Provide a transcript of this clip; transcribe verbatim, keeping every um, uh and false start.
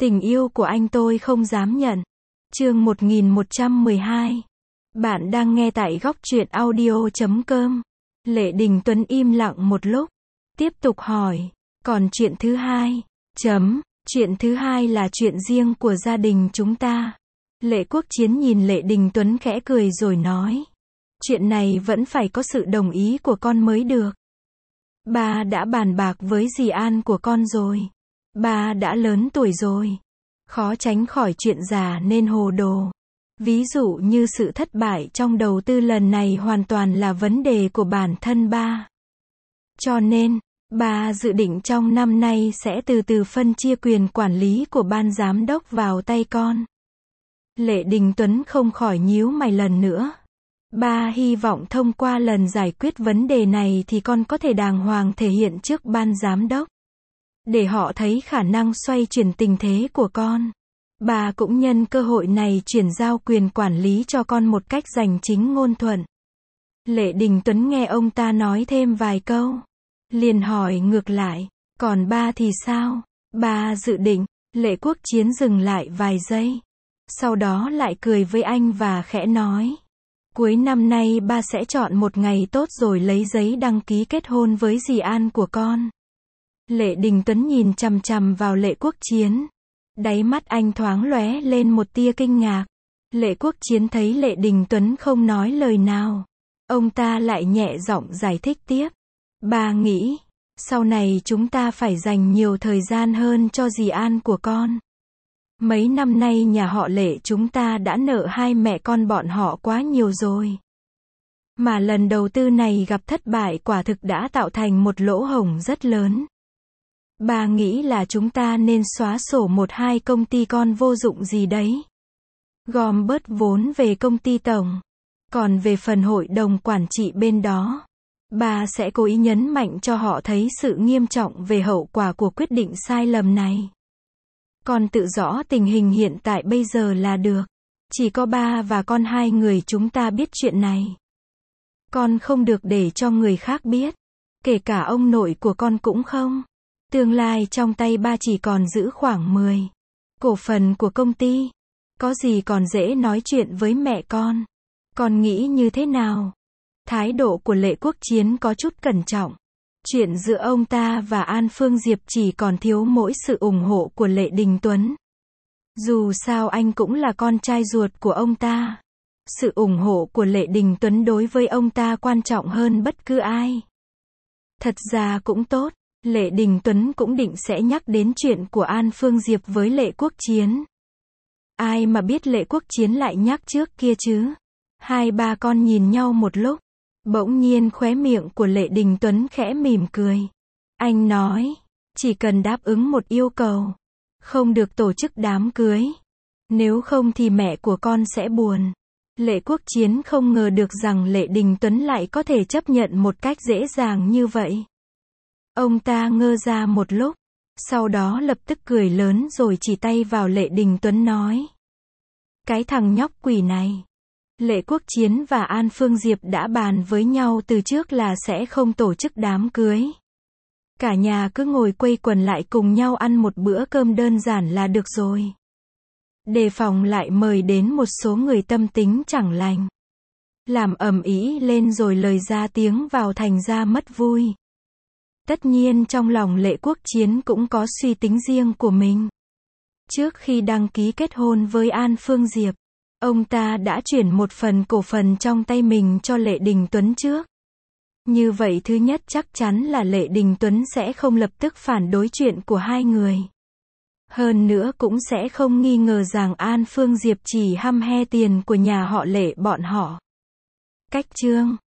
Tình yêu của anh tôi không dám nhận. Chương một nghìn một trăm mười hai. Bạn đang nghe tại góc truyện audio chấm com. Lệ Đình Tuấn im lặng một lúc. Tiếp tục hỏi. Còn chuyện thứ hai? Chấm. Chuyện thứ hai là chuyện riêng của gia đình chúng ta. Lệ Quốc Chiến nhìn Lệ Đình Tuấn khẽ cười rồi nói. Chuyện này vẫn phải có sự đồng ý của con mới được. Ba đã bàn bạc với dì An của con rồi. Ba đã lớn tuổi rồi. Khó tránh khỏi chuyện già nên hồ đồ. Ví dụ như sự thất bại trong đầu tư lần này hoàn toàn là vấn đề của bản thân ba. Cho nên, ba dự định trong năm nay sẽ từ từ phân chia quyền quản lý của ban giám đốc vào tay con. Lệ Đình Tuấn không khỏi nhíu mày lần nữa. Ba hy vọng thông qua lần giải quyết vấn đề này thì con có thể đàng hoàng thể hiện trước ban giám đốc. Để họ thấy khả năng xoay chuyển tình thế của con. Bà cũng nhân cơ hội này chuyển giao quyền quản lý cho con một cách giành chính ngôn thuận. Lệ Đình Tuấn nghe ông ta nói thêm vài câu. Liền hỏi ngược lại, còn ba thì sao? Ba dự định. Lệ Quốc Chiến dừng lại vài giây. Sau đó lại cười với anh và khẽ nói. Cuối năm nay ba sẽ chọn một ngày tốt rồi lấy giấy đăng ký kết hôn với dì An của con. Lệ Đình Tuấn nhìn chằm chằm vào Lệ Quốc Chiến. Đáy mắt anh thoáng lóe lên một tia kinh ngạc. Lệ Quốc Chiến thấy Lệ Đình Tuấn không nói lời nào. Ông ta lại nhẹ giọng giải thích tiếp. Ba nghĩ, sau này chúng ta phải dành nhiều thời gian hơn cho dì An của con. Mấy năm nay nhà họ Lệ chúng ta đã nợ hai mẹ con bọn họ quá nhiều rồi. Mà lần đầu tư này gặp thất bại quả thực đã tạo thành một lỗ hổng rất lớn. Bà nghĩ là chúng ta nên xóa sổ một hai công ty con vô dụng gì đấy. Gom bớt vốn về công ty tổng. Còn về phần hội đồng quản trị bên đó, bà sẽ cố ý nhấn mạnh cho họ thấy sự nghiêm trọng về hậu quả của quyết định sai lầm này. Con tự rõ tình hình hiện tại bây giờ là được. Chỉ có ba và con hai người chúng ta biết chuyện này. Con không được để cho người khác biết. Kể cả ông nội của con cũng không. Tương lai trong tay ba chỉ còn giữ khoảng mười cổ phần của công ty. Có gì còn dễ nói chuyện với mẹ con. Con nghĩ như thế nào? Thái độ của Lệ Quốc Chiến có chút cẩn trọng. Chuyện giữa ông ta và An Phương Diệp chỉ còn thiếu mỗi sự ủng hộ của Lệ Đình Tuấn. Dù sao anh cũng là con trai ruột của ông ta. Sự ủng hộ của Lệ Đình Tuấn đối với ông ta quan trọng hơn bất cứ ai. Thật ra cũng tốt. Lệ Đình Tuấn cũng định sẽ nhắc đến chuyện của An Phương Diệp với Lệ Quốc Chiến. Ai mà biết Lệ Quốc Chiến lại nhắc trước kia chứ. Hai ba con nhìn nhau một lúc. Bỗng nhiên khóe miệng của Lệ Đình Tuấn khẽ mỉm cười. Anh nói, chỉ cần đáp ứng một yêu cầu. Không được tổ chức đám cưới. Nếu không thì mẹ của con sẽ buồn. Lệ Quốc Chiến không ngờ được rằng Lệ Đình Tuấn lại có thể chấp nhận một cách dễ dàng như vậy. Ông ta ngơ ra một lúc. Sau đó lập tức cười lớn rồi chỉ tay vào Lệ Đình Tuấn nói. Cái thằng nhóc quỷ này. Lệ Quốc Chiến và An Phương Diệp đã bàn với nhau từ trước là sẽ không tổ chức đám cưới. Cả nhà cứ ngồi quây quần lại cùng nhau ăn một bữa cơm đơn giản là được rồi. Đề phòng lại mời đến một số người tâm tính chẳng lành. Làm ầm ĩ lên rồi lời ra tiếng vào thành ra mất vui. Tất nhiên trong lòng Lệ Quốc Chiến cũng có suy tính riêng của mình. Trước khi đăng ký kết hôn với An Phương Diệp, ông ta đã chuyển một phần cổ phần trong tay mình cho Lệ Đình Tuấn trước. Như vậy thứ nhất chắc chắn là Lệ Đình Tuấn sẽ không lập tức phản đối chuyện của hai người. Hơn nữa cũng sẽ không nghi ngờ rằng An Phương Diệp chỉ hăm he tiền của nhà họ Lệ bọn họ. Cách chương